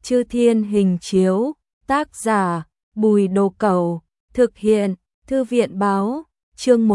Chư Thiên Hình Chiếu, tác giả, Bùi Đồ Cẩu, thực hiện, Thư viện báo, chương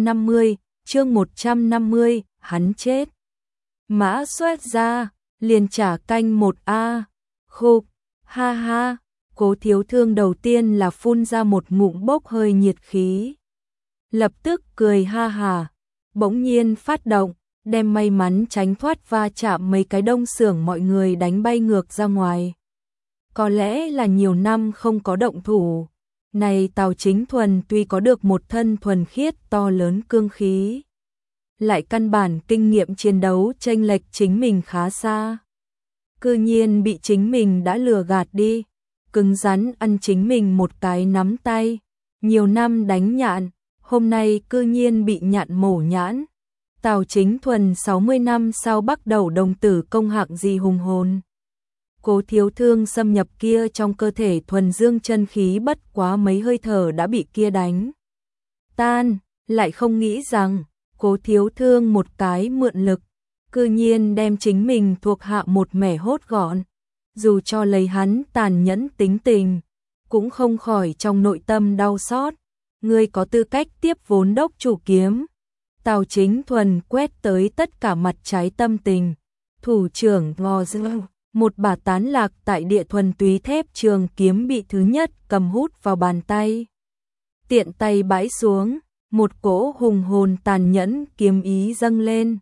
150, hắn chết. Mã Xoét ra, liền trả canh 1A, khục, ha ha, Cố Thiếu Thương đầu tiên là phun ra một ngụm bốc hơi nhiệt khí. Lập tức cười ha hà, bỗng nhiên phát động, đem may mắn tránh thoát va chạm mấy cái đông xưởng mọi người đánh bay ngược ra ngoài. Có lẽ là nhiều năm không có động thủ, này Tào Chính Thuần tuy có được một thân thuần khiết to lớn cương khí, lại căn bản kinh nghiệm chiến đấu chênh lệch chính mình khá xa. Cư nhiên bị chính mình đã lừa gạt đi, cứng rắn ăn chính mình một cái nắm tay, nhiều năm đánh nhạn, hôm nay cư nhiên bị nhạn mổ nhãn. Tào Chính Thuần 60 năm sau bắt đầu đồng tử công hạng gì hùng hồn. Cố Thiếu Thương xâm nhập kia trong cơ thể thuần dương chân khí bất quá mấy hơi thở đã bị kia đánh tan, lại không nghĩ rằng Cố Thiếu Thương một cái mượn lực, cư nhiên đem chính mình thuộc hạ một mẻ hốt gọn. Dù cho lấy hắn tàn nhẫn tính tình, cũng không khỏi trong nội tâm đau xót. Ngươi có tư cách tiếp vốn đốc chủ kiếm. Tào Chính Thuần quét tới tất cả mặt trái tâm tình. Thủ trưởng ngò dư, một bà tán lạc tại địa thuần túy thép trường kiếm bị thứ nhất cầm hút vào bàn tay. Tiện tay bãi xuống, một cỗ hùng hồn tàn nhẫn kiếm ý dâng lên.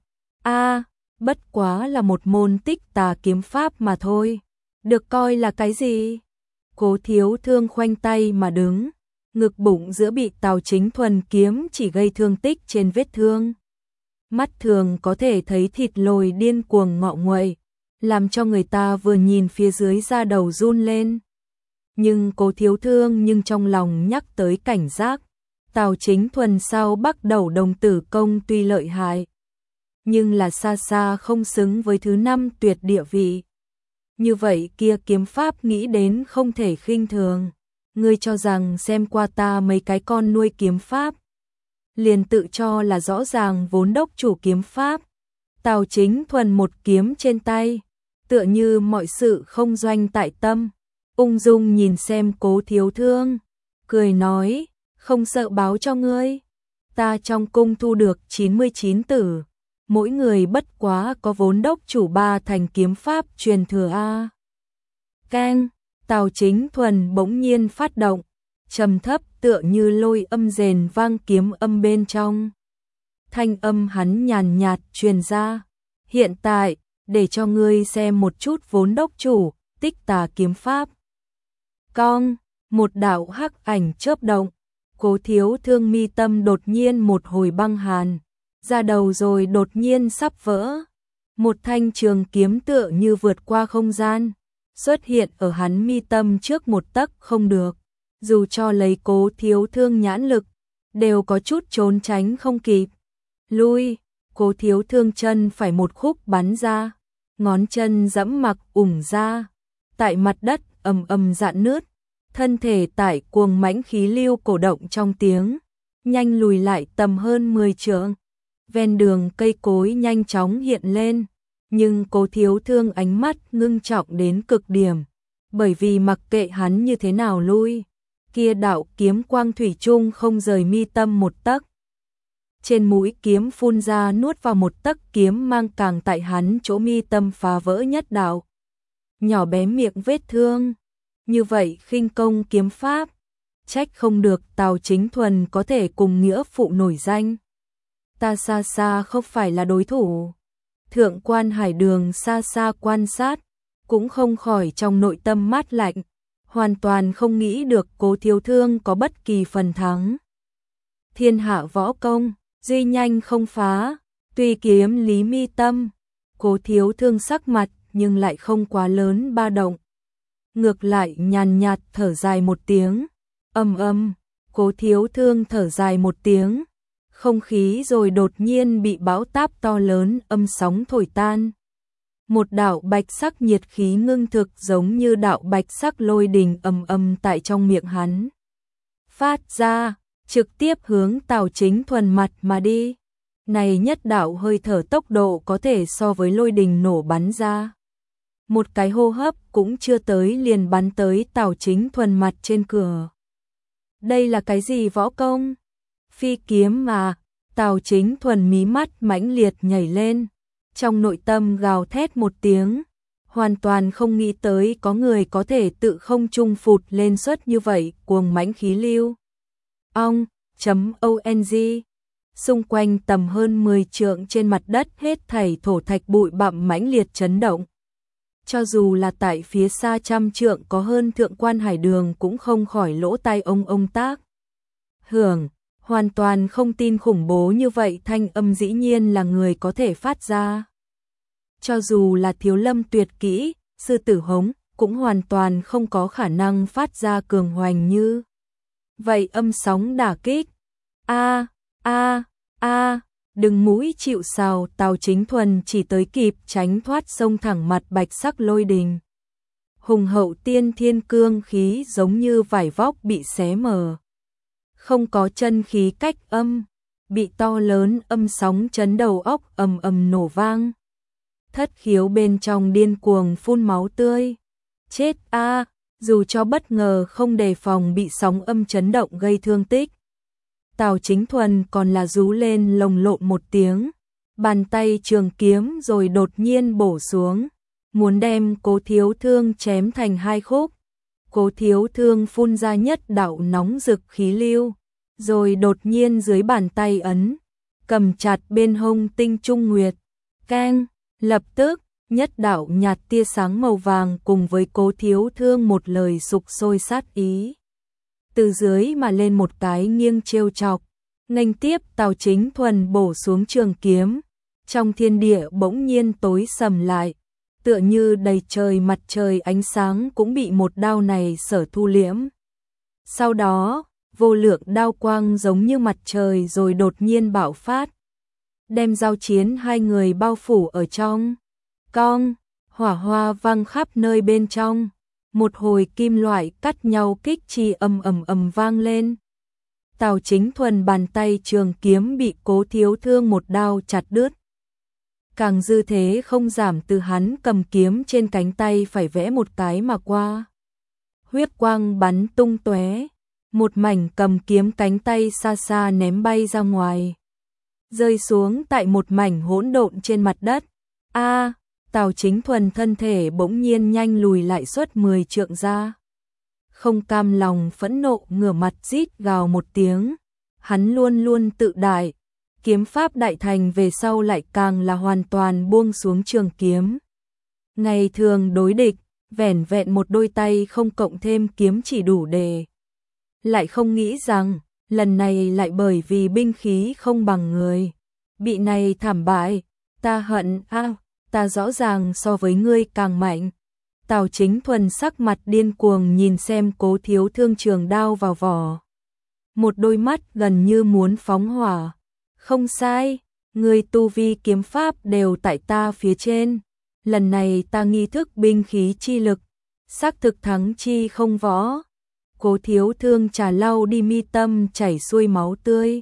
Bất quá là một môn tích tà kiếm pháp mà thôi. Được coi là cái gì? Cố Thiếu Thương khoanh tay mà đứng, ngực bụng giữa bị Tào Chính Thuần kiếm chỉ gây thương tích trên vết thương. Mắt thường có thể thấy thịt lồi điên cuồng ngọ nguậy, làm cho người ta vừa nhìn phía dưới da đầu run lên. Nhưng Cố Thiếu Thương nhưng trong lòng nhắc tới cảnh giác, Tào Chính Thuần sau bắt đầu đồng tử công tuy lợi hại, nhưng là xa xa không xứng với thứ 5 tuyệt địa vị. Như vậy kia kiếm pháp nghĩ đến không thể khinh thường. Ngươi cho rằng xem qua ta mấy cái con nuôi kiếm pháp, liền tự cho là rõ ràng vốn đốc chủ kiếm pháp. Tào Chính Thuần một kiếm trên tay, tựa như mọi sự không doanh tại tâm, ung dung nhìn xem Cố Thiếu Thương, cười nói, không sợ báo cho ngươi, ta trong cung thu được 99 tử, mỗi người bất quá có vốn đốc chủ 3 thành kiếm pháp truyền thừa a. Keng, Tào Chính Thuần bỗng nhiên phát động, trầm thấp tựa như lôi âm rền vang kiếm âm bên trong. Thanh âm hắn nhàn nhạt truyền ra, hiện tại, để cho ngươi xem một chút vốn đốc chủ, tích tà kiếm pháp. Cong, một đạo hắc ảnh chớp động, Cố Thiếu Thương mi tâm đột nhiên một hồi băng hàn, ra đầu rồi đột nhiên sắp vỡ. Một thanh trường kiếm tựa như vượt qua không gian, xuất hiện ở hắn mi tâm trước một tấc không được. Dù cho lấy Cố Thiếu Thương nhãn lực, đều có chút trốn tránh không kịp. Lui, Cố Thiếu Thương chân phải một khúc bắn ra, ngón chân dẫm mặc ủng ra, tại mặt đất ầm ầm rạn nứt, thân thể tại cuồng mãnh khí lưu cổ động trong tiếng, nhanh lùi lại tầm hơn 10 trượng. Ven đường cây cối nhanh chóng hiện lên, nhưng Cố Thiếu Thương ánh mắt ngưng trọng đến cực điểm, bởi vì mặc kệ hắn như thế nào lui, kia đạo kiếm quang thủy chung không rời mi tâm một tấc. Trên mũi kiếm phun ra nuốt vào một tấc kiếm mang càng tại hắn chỗ mi tâm phá vỡ nhất đạo. Nhỏ bé miệng vết thương, như vậy khinh công kiếm pháp, trách không được Tào Chính Thuần có thể cùng nghĩa phụ nổi danh. Ta xa xa không phải là đối thủ. Thượng quan Hải Đường xa xa quan sát, cũng không khỏi trong nội tâm mát lạnh, hoàn toàn không nghĩ được Cố Thiếu Thương có bất kỳ phần thắng. Thiên hạ võ công, duy nhanh không phá, tuy kiếm lý mi tâm, Cố Thiếu Thương sắc mặt nhưng lại không quá lớn ba động. Ngược lại nhàn nhạt thở dài một tiếng, Cố Thiếu Thương thở dài một tiếng, không khí rồi đột nhiên bị bão táp to lớn âm sóng thổi tan. Một đạo bạch sắc nhiệt khí ngưng thực giống như đạo bạch sắc lôi đình tại trong miệng hắn phát ra, trực tiếp hướng Tào Chính Thuần mặt mà đi. Này nhất đạo hơi thở tốc độ có thể so với lôi đình nổ bắn ra. một cái hô hấp cũng chưa tới liền bắn tới Tào Chính Thuần mặt trên cửa. Đây là cái gì võ công? Phi kiếm mà. Tào Chính Thuần mí mắt mãnh liệt nhảy lên, trong nội tâm gào thét một tiếng, hoàn toàn không nghĩ tới có người có thể tự không trung phụt lên suất như vậy, cuồng mãnh khí lưu. ong. Xung quanh tầm hơn 10 trượng trên mặt đất hết thảy thổ thạch bụi bặm mãnh liệt chấn động. Cho dù là tại phía xa trăm trượng có hơn Thượng Quan Hải Đường cũng không khỏi lỗ tai ông tác. Hưởng, hoàn toàn không tin khủng bố như vậy thanh âm dĩ nhiên là người có thể phát ra. Cho dù là Thiếu Lâm tuyệt kỹ, sư tử hống, cũng hoàn toàn không có khả năng phát ra cường hoành như vậy âm sóng đả kích. Đừng mũi chịu sào, Tào Chính Thuần chỉ tới kịp tránh thoát xông thẳng mặt bạch sắc lôi đình. Hùng hậu tiên thiên cương khí giống như vải vóc bị xé mở. Không có chân khí cách âm, bị to lớn âm sóng chấn đầu óc ầm ầm nổ vang. Thất khiếu bên trong điên cuồng phun máu tươi. Chết a, dù cho bất ngờ không đề phòng bị sóng âm chấn động gây thương tích. Tào Chính Thuần còn là rú lên lồng lộn một tiếng, bàn tay trường kiếm rồi đột nhiên bổ xuống, muốn đem Cố Thiếu Thương chém thành hai khúc. Cố Thiếu Thương phun ra nhất đạo nóng rực khí lưu, rồi đột nhiên dưới bàn tay ấn, cầm chặt bên hông tinh trung nguyệt, keng, lập tức, nhất đạo nhạt tia sáng màu vàng cùng với Cố Thiếu Thương một lời sục sôi sát ý. Từ dưới mà lên một cái nghiêng trêu chọc, nghênh tiếp Tào Chính Thuần bổ xuống trường kiếm, trong thiên địa bỗng nhiên tối sầm lại, tựa như đầy trời mặt trời ánh sáng cũng bị một đao này sở thu liễm. Sau đó, vô lượng đao quang giống như mặt trời rồi đột nhiên bạo phát, đem giao chiến hai người bao phủ ở trong. Cong, hỏa hoa vang khắp nơi bên trong, một hồi kim loại cắt nhau kích chi ầm vang lên. Tào Chính Thuần bàn tay trường kiếm bị Cố Thiếu Thương một đao chặt đứt. Càng dư thế không giảm, từ hắn cầm kiếm trên cánh tay phải vẽ một cái mà qua. Huyết quang bắn tung tóe, một mảnh cầm kiếm cánh tay xa xa ném bay ra ngoài, rơi xuống tại một mảnh hỗn độn trên mặt đất. Tào Chính Thuần thân thể bỗng nhiên nhanh lùi lại suốt 10 trượng ra. Không cam lòng phẫn nộ ngửa mặt rít gào một tiếng. Hắn luôn luôn tự đại, kiếm pháp đại thành về sau lại càng là hoàn toàn buông xuống trường kiếm. Ngày thường đối địch, vẻn vẹn một đôi tay không cộng thêm kiếm chỉ đủ để. Lại không nghĩ rằng, lần này lại bởi vì binh khí không bằng người, bị này thảm bại. Ta hận ta rõ ràng so với ngươi càng mạnh. Tào Chính Thuần sắc mặt điên cuồng nhìn xem Cố Thiếu Thương trường đao vào vỏ. Một đôi mắt gần như muốn phóng hỏa. Không sai, ngươi tu vi kiếm pháp đều tại ta phía trên. Lần này ta nghi thức binh khí chi lực, xác thực thắng chi không võ. Cố Thiếu Thương trà lau đi mi tâm chảy xuôi máu tươi.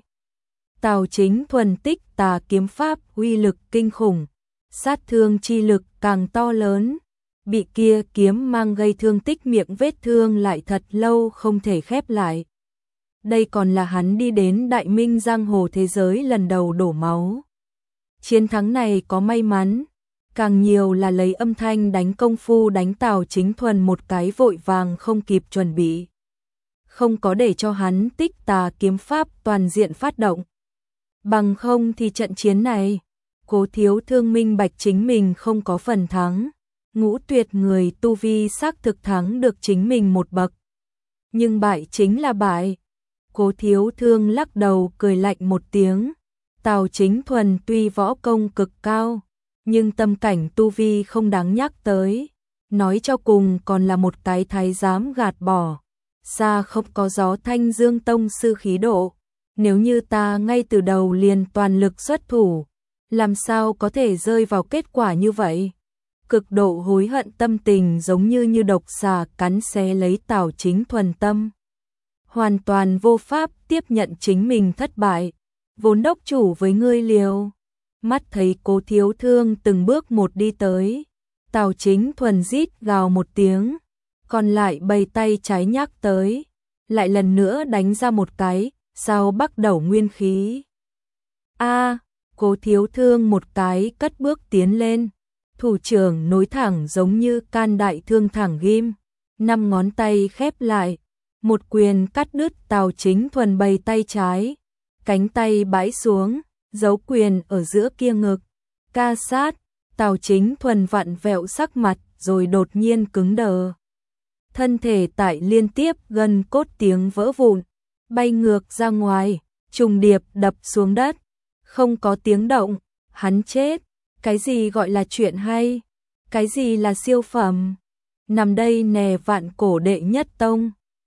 Tào Chính Thuần tích tà kiếm pháp uy lực kinh khủng, sát thương chi lực càng to lớn, bị kia kiếm mang gây thương tích, miệng vết thương lại thật lâu không thể khép lại. Đây còn là hắn đi đến Đại Minh giang hồ thế giới lần đầu đổ máu. Chiến thắng này có may mắn, càng nhiều là lấy âm thanh đánh công phu đánh Tào Chính Thuần một cái vội vàng không kịp chuẩn bị. Không có để cho hắn tích tà kiếm pháp toàn diện phát động. Bằng không thì trận chiến này, Cố Thiếu Thương minh bạch chính mình không có phần thắng. Ngũ Tuyệt người tu vi xác thực thắng được chính mình một bậc. Nhưng bại chính là bại. Cố Thiếu Thương lắc đầu cười lạnh một tiếng. Tào Chính Thuần tuy võ công cực cao, nhưng tâm cảnh tu vi không đáng nhắc tới. Nói cho cùng còn là một cái thái giám gạt bỏ. Xa không có gió Thanh Dương tông sư khí độ. Nếu như ta ngay từ đầu liền toàn lực xuất thủ, làm sao có thể rơi vào kết quả như vậy? Cực độ hối hận tâm tình giống như độc xà cắn xé lấy Tào Chính Thuần tâm. Hoàn toàn vô pháp tiếp nhận chính mình thất bại, vốn đốc chủ với ngươi liều. Mắt thấy Cố Thiếu Thương từng bước một đi tới, Tào Chính Thuần rít gào một tiếng, còn lại bầy tay trái nhắc tới, lại lần nữa đánh ra một cái, sau bắt đầu nguyên khí. Cố Thiếu Thương một cái cất bước tiến lên, thủ trưởng nối thẳng giống như can đại thương thẳng ghim, 5 ngón tay khép lại, một quyền cắt đứt Tào Chính Thuần bầy tay trái, cánh tay bãi xuống, giấu quyền ở giữa kia ngực, ca sát. Tào Chính Thuần vặn vẹo sắc mặt rồi đột nhiên cứng đờ. Thân thể tại liên tiếp gần cốt tiếng vỡ vụn, bay ngược ra ngoài, trùng điệp đập xuống đất, không có tiếng động, hắn chết. Cái gì gọi là chuyện hay? Cái gì là siêu phẩm? Nằm đây nè vạn cổ đệ nhất tông.